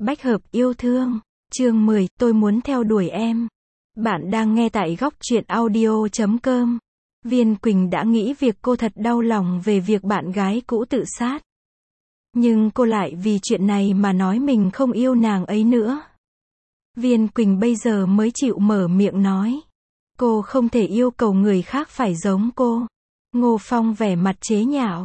Bách hợp yêu thương. Chương 10, tôi muốn theo đuổi em. Bạn đang nghe tại góc truyện audio.com. Viên Quỳnh đã nghĩ việc cô thật đau lòng về việc bạn gái cũ tự sát. Nhưng cô lại vì chuyện này mà nói mình không yêu nàng ấy nữa. Viên Quỳnh bây giờ mới chịu mở miệng nói. Cô không thể yêu cầu người khác phải giống cô. Ngô Phong vẻ mặt chế nhạo.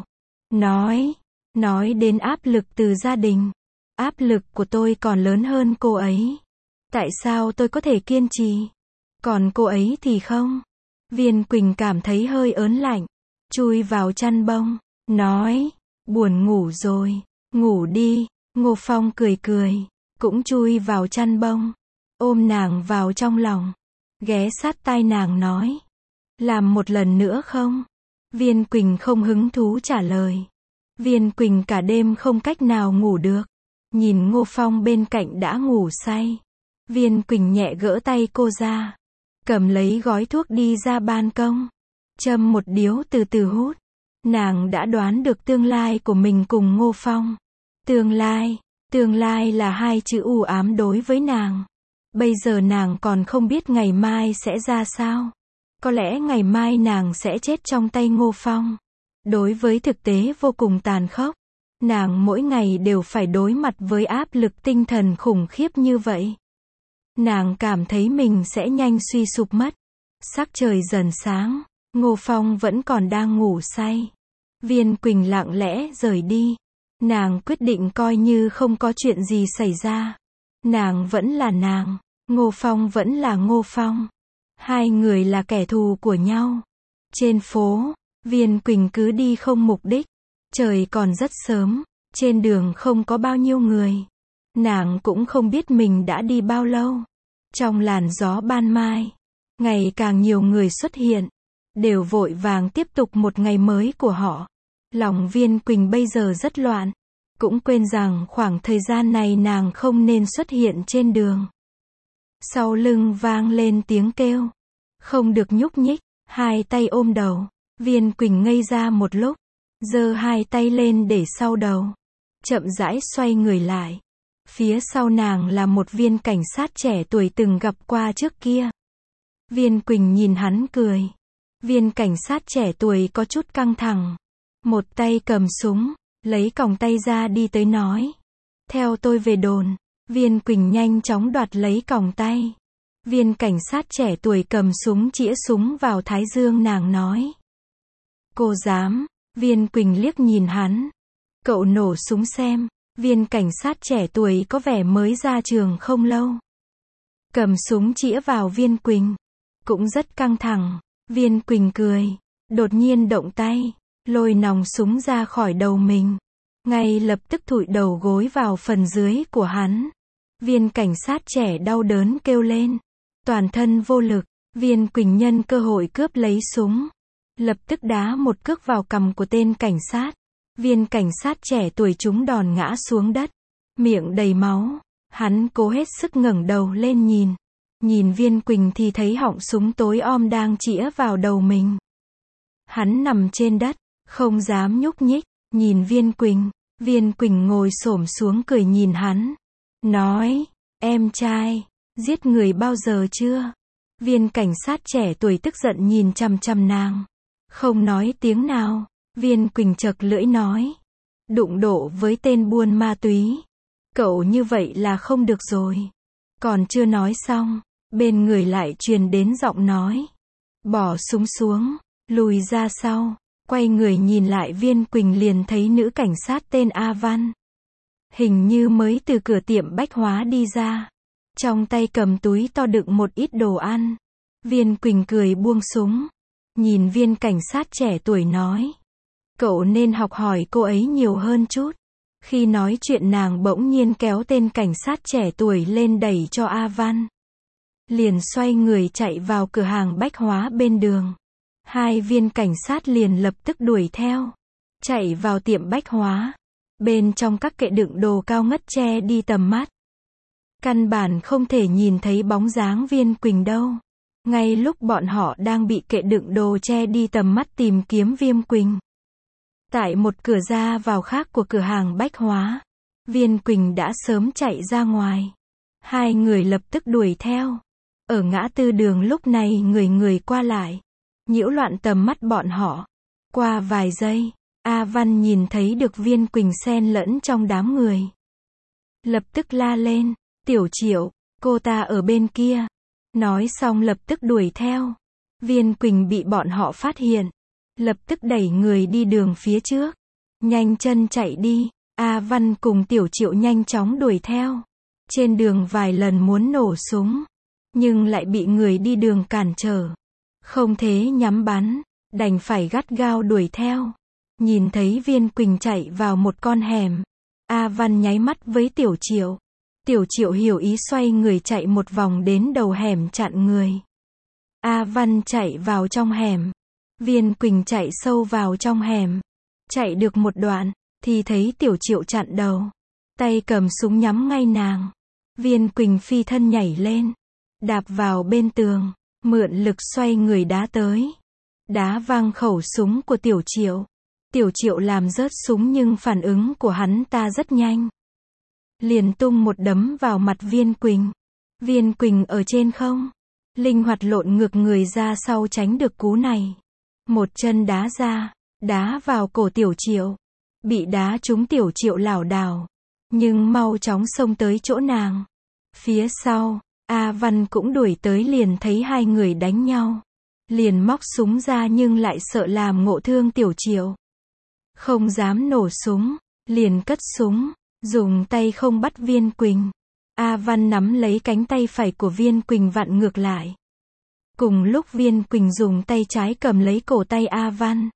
Nói đến áp lực từ gia đình. Áp lực của tôi còn lớn hơn cô ấy. Tại sao tôi có thể kiên trì? Còn cô ấy thì không. Viên Quỳnh cảm thấy hơi ớn lạnh. Chui vào chăn bông. Nói, buồn ngủ rồi. Ngủ đi. Ngô Phong cười. Cũng chui vào chăn bông. Ôm nàng vào trong lòng. Ghé sát tai nàng nói. Làm một lần nữa không? Viên Quỳnh không hứng thú trả lời. Viên Quỳnh cả đêm không cách nào ngủ được. Nhìn Ngô Phong bên cạnh đã ngủ say. Viên Quỳnh nhẹ gỡ tay cô ra. Cầm lấy gói thuốc đi ra ban công. Châm một điếu từ từ hút. Nàng đã đoán được tương lai của mình cùng Ngô Phong. Tương lai là hai chữ u ám đối với nàng. Bây giờ nàng còn không biết ngày mai sẽ ra sao. Có lẽ ngày mai nàng sẽ chết trong tay Ngô Phong. Đối với thực tế vô cùng tàn khốc. Nàng mỗi ngày đều phải đối mặt với áp lực tinh thần khủng khiếp như vậy. Nàng cảm thấy mình sẽ nhanh suy sụp mất. Sắc trời dần sáng, Ngô Phong vẫn còn đang ngủ say. Viên Quỳnh lặng lẽ rời đi. Nàng quyết định coi như không có chuyện gì xảy ra. Nàng vẫn là nàng, Ngô Phong vẫn là Ngô Phong. Hai người là kẻ thù của nhau. Trên phố, Viên Quỳnh cứ đi không mục đích. Trời còn rất sớm, trên đường không có bao nhiêu người. Nàng cũng không biết mình đã đi bao lâu. Trong làn gió ban mai, ngày càng nhiều người xuất hiện, đều vội vàng tiếp tục một ngày mới của họ. Lòng Viên Quỳnh bây giờ rất loạn, cũng quên rằng khoảng thời gian này nàng không nên xuất hiện trên đường. Sau lưng vang lên tiếng kêu, không được nhúc nhích, hai tay ôm đầu. Viên Quỳnh ngây ra một lúc, giơ hai tay lên để sau đầu, chậm rãi xoay người lại. Phía sau nàng là một viên cảnh sát trẻ tuổi từng gặp qua trước kia. Viên Quỳnh nhìn hắn cười. Viên cảnh sát trẻ tuổi có chút căng thẳng. Một tay cầm súng, lấy còng tay ra đi tới nói. Theo tôi về đồn. Viên Quỳnh nhanh chóng đoạt lấy còng tay. Viên cảnh sát trẻ tuổi cầm súng chĩa súng vào thái dương nàng nói. Cô dám. Viên Quỳnh liếc nhìn hắn. Cậu nổ súng xem. Viên cảnh sát trẻ tuổi có vẻ mới ra trường không lâu. Cầm súng chĩa vào Viên Quỳnh. Cũng rất căng thẳng. Viên Quỳnh cười. Đột nhiên động tay. Lôi nòng súng ra khỏi đầu mình. Ngay lập tức thụi đầu gối vào phần dưới của hắn. Viên cảnh sát trẻ đau đớn kêu lên. Toàn thân vô lực. Viên Quỳnh nhân cơ hội cướp lấy súng. Lập tức đá một cước vào cằm của tên cảnh sát. Viên cảnh sát trẻ tuổi trúng đòn ngã xuống đất. Miệng đầy máu. Hắn cố hết sức ngẩng đầu lên nhìn. Nhìn Viên Quỳnh thì thấy họng súng tối om đang chĩa vào đầu mình. Hắn nằm trên đất, không dám nhúc nhích. Nhìn Viên Quỳnh. Viên Quỳnh ngồi xổm xuống cười nhìn hắn. Nói, em trai, giết người bao giờ chưa? Viên cảnh sát trẻ tuổi tức giận nhìn chằm chằm nàng. Không nói tiếng nào. Viên Quỳnh chật lưỡi nói. Đụng độ với tên buôn ma túy. Cậu như vậy là không được rồi. Còn chưa nói xong, bên người lại truyền đến giọng nói. Bỏ súng xuống, lùi ra sau. Quay người nhìn lại Viên Quỳnh liền thấy nữ cảnh sát tên A Văn. Hình như mới từ cửa tiệm bách hóa đi ra. Trong tay cầm túi to đựng một ít đồ ăn. Viên Quỳnh cười buông súng. Nhìn viên cảnh sát trẻ tuổi nói. Cậu nên học hỏi cô ấy nhiều hơn chút. Khi nói chuyện nàng bỗng nhiên kéo tên cảnh sát trẻ tuổi lên đẩy cho A Văn. Liền xoay người chạy vào cửa hàng bách hóa bên đường. Hai viên cảnh sát liền lập tức đuổi theo. Chạy vào tiệm bách hóa. Bên trong các kệ đựng đồ cao ngất che đi tầm mắt. Căn bản không thể nhìn thấy bóng dáng Viên Quỳnh đâu. Ngay lúc bọn họ đang bị kệ đựng đồ che đi tầm mắt tìm kiếm Viên Quỳnh. Tại một cửa ra vào khác của cửa hàng bách hóa. Viên Quỳnh đã sớm chạy ra ngoài. Hai người lập tức đuổi theo. Ở ngã tư đường lúc này người người qua lại, nhiễu loạn tầm mắt bọn họ. Qua vài giây, A Văn nhìn thấy được Viên Quỳnh xen lẫn trong đám người. Lập tức la lên, Tiểu Triệu, cô ta ở bên kia. Nói xong lập tức đuổi theo. Viên Quỳnh bị bọn họ phát hiện, lập tức đẩy người đi đường phía trước, nhanh chân chạy đi. A Văn cùng Tiểu Triệu nhanh chóng đuổi theo. Trên đường vài lần muốn nổ súng, nhưng lại bị người đi đường cản trở. Không thế nhắm bắn, đành phải gắt gao đuổi theo. Nhìn thấy Viên Quỳnh chạy vào một con hẻm, A Văn nháy mắt với Tiểu Triệu. Tiểu Triệu hiểu ý xoay người chạy một vòng đến đầu hẻm chặn người. A Văn chạy vào trong hẻm. Viên Quỳnh chạy sâu vào trong hẻm. Chạy được một đoạn, thì thấy Tiểu Triệu chặn đầu. Tay cầm súng nhắm ngay nàng. Viên Quỳnh phi thân nhảy lên, đạp vào bên tường, mượn lực xoay người đá tới. Đá văng khẩu súng của Tiểu Triệu. Tiểu Triệu làm rớt súng nhưng phản ứng của hắn ta rất nhanh. Liền tung một đấm vào mặt Viên Quỳnh. Viên Quỳnh ở trên không, linh hoạt lộn ngược người ra sau tránh được cú này. Một chân đá ra, đá vào cổ Tiểu Triệu. Bị đá trúng Tiểu Triệu lảo đảo, nhưng mau chóng xông tới chỗ nàng. Phía sau, A Văn cũng đuổi tới liền thấy hai người đánh nhau. Liền móc súng ra nhưng lại sợ làm ngộ thương Tiểu Triệu. Không dám nổ súng, liền cất súng, dùng tay không bắt Viên Quỳnh. A Văn nắm lấy cánh tay phải của Viên Quỳnh vặn ngược lại. Cùng lúc Viên Quỳnh dùng tay trái cầm lấy cổ tay A Văn.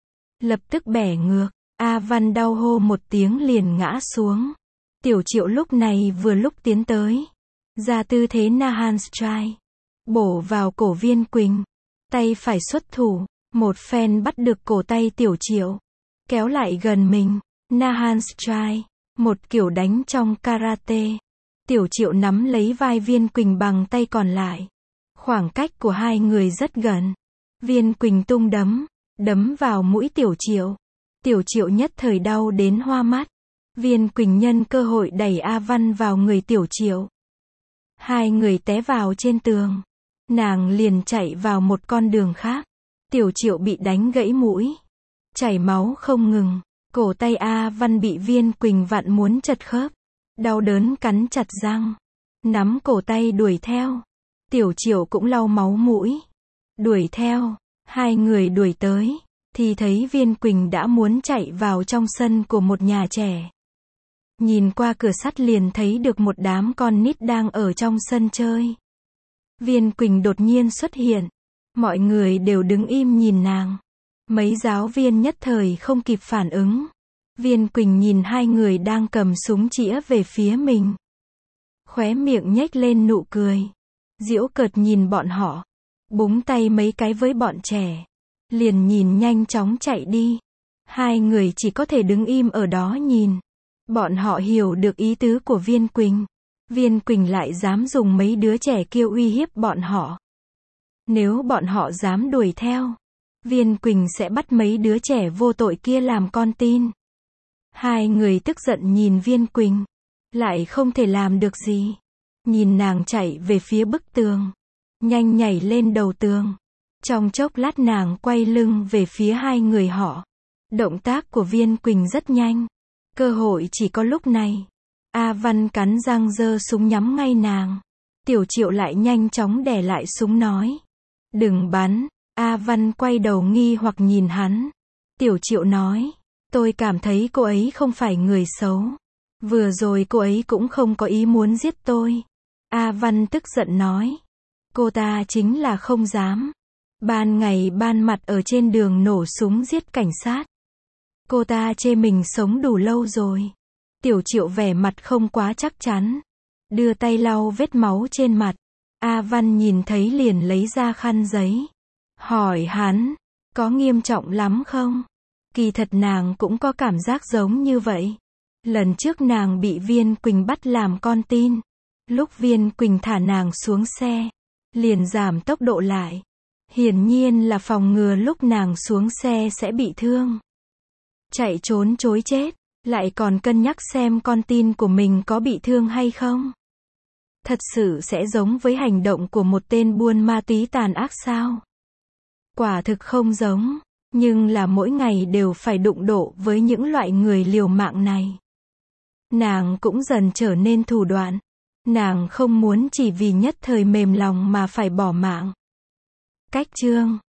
Lập tức bẻ ngược, A Văn đau hô một tiếng liền ngã xuống. Tiểu Triệu lúc này vừa lúc tiến tới, ra tư thế Nahan Strike, bổ vào cổ Viên Quỳnh. Tay phải xuất thủ, một phen bắt được cổ tay Tiểu Triệu, kéo lại gần mình. Nahan Strike, một kiểu đánh trong karate. Tiểu Triệu nắm lấy vai Viên Quỳnh bằng tay còn lại. Khoảng cách của hai người rất gần. Viên Quỳnh tung đấm, đấm vào mũi Tiểu Triệu. Tiểu Triệu nhất thời đau đến hoa mắt. Viên Quỳnh nhân cơ hội đẩy A Văn vào người Tiểu Triệu. Hai người té vào trên tường. Nàng liền chạy vào một con đường khác. Tiểu Triệu bị đánh gãy mũi, chảy máu không ngừng. Cổ tay A Văn bị Viên Quỳnh vặn muốn chật khớp. Đau đớn cắn chặt răng, nắm cổ tay đuổi theo. Tiểu Triệu cũng lau máu mũi, đuổi theo. Hai người đuổi tới, thì thấy Viên Quỳnh đã muốn chạy vào trong sân của một nhà trẻ. Nhìn qua cửa sắt liền thấy được một đám con nít đang ở trong sân chơi. Viên Quỳnh đột nhiên xuất hiện. Mọi người đều đứng im nhìn nàng. Mấy giáo viên nhất thời không kịp phản ứng. Viên Quỳnh nhìn hai người đang cầm súng chĩa về phía mình. Khóe miệng nhếch lên nụ cười. Giễu cợt nhìn bọn họ. Búng tay mấy cái với bọn trẻ. Liền nhìn nhanh chóng chạy đi. Hai người chỉ có thể đứng im ở đó nhìn. Bọn họ hiểu được ý tứ của Viên Quỳnh. Viên Quỳnh lại dám dùng mấy đứa trẻ kia uy hiếp bọn họ. Nếu bọn họ dám đuổi theo, Viên Quỳnh sẽ bắt mấy đứa trẻ vô tội kia làm con tin. Hai người tức giận nhìn Viên Quỳnh, lại không thể làm được gì. Nhìn nàng chạy về phía bức tường, nhanh nhảy lên đầu tường. Trong chốc lát nàng quay lưng về phía hai người họ. Động tác của Viên Quỳnh rất nhanh. Cơ hội chỉ có lúc này. A Văn cắn răng giơ súng nhắm ngay nàng. Tiểu Triệu lại nhanh chóng đè lại súng nói. Đừng bắn. A Văn quay đầu nghi hoặc nhìn hắn. Tiểu Triệu nói. Tôi cảm thấy cô ấy không phải người xấu. Vừa rồi cô ấy cũng không có ý muốn giết tôi. A Văn tức giận nói. Cô ta chính là không dám. Ban ngày ban mặt ở trên đường nổ súng giết cảnh sát. Cô ta chê mình sống đủ lâu rồi. Tiểu Triệu vẻ mặt không quá chắc chắn. Đưa tay lau vết máu trên mặt. A Văn nhìn thấy liền lấy ra khăn giấy. Hỏi hắn, có nghiêm trọng lắm không? Kỳ thật nàng cũng có cảm giác giống như vậy. Lần trước nàng bị Viên Quỳnh bắt làm con tin. Lúc Viên Quỳnh thả nàng xuống xe, liền giảm tốc độ lại. Hiển nhiên là phòng ngừa lúc nàng xuống xe sẽ bị thương. Chạy trốn chối chết. Lại còn cân nhắc xem con tin của mình có bị thương hay không. Thật sự sẽ giống với hành động của một tên buôn ma túy tàn ác sao? Quả thực không giống, nhưng là mỗi ngày đều phải đụng độ với những loại người liều mạng này. Nàng cũng dần trở nên thủ đoạn. Nàng không muốn chỉ vì nhất thời mềm lòng mà phải bỏ mạng. Cách chương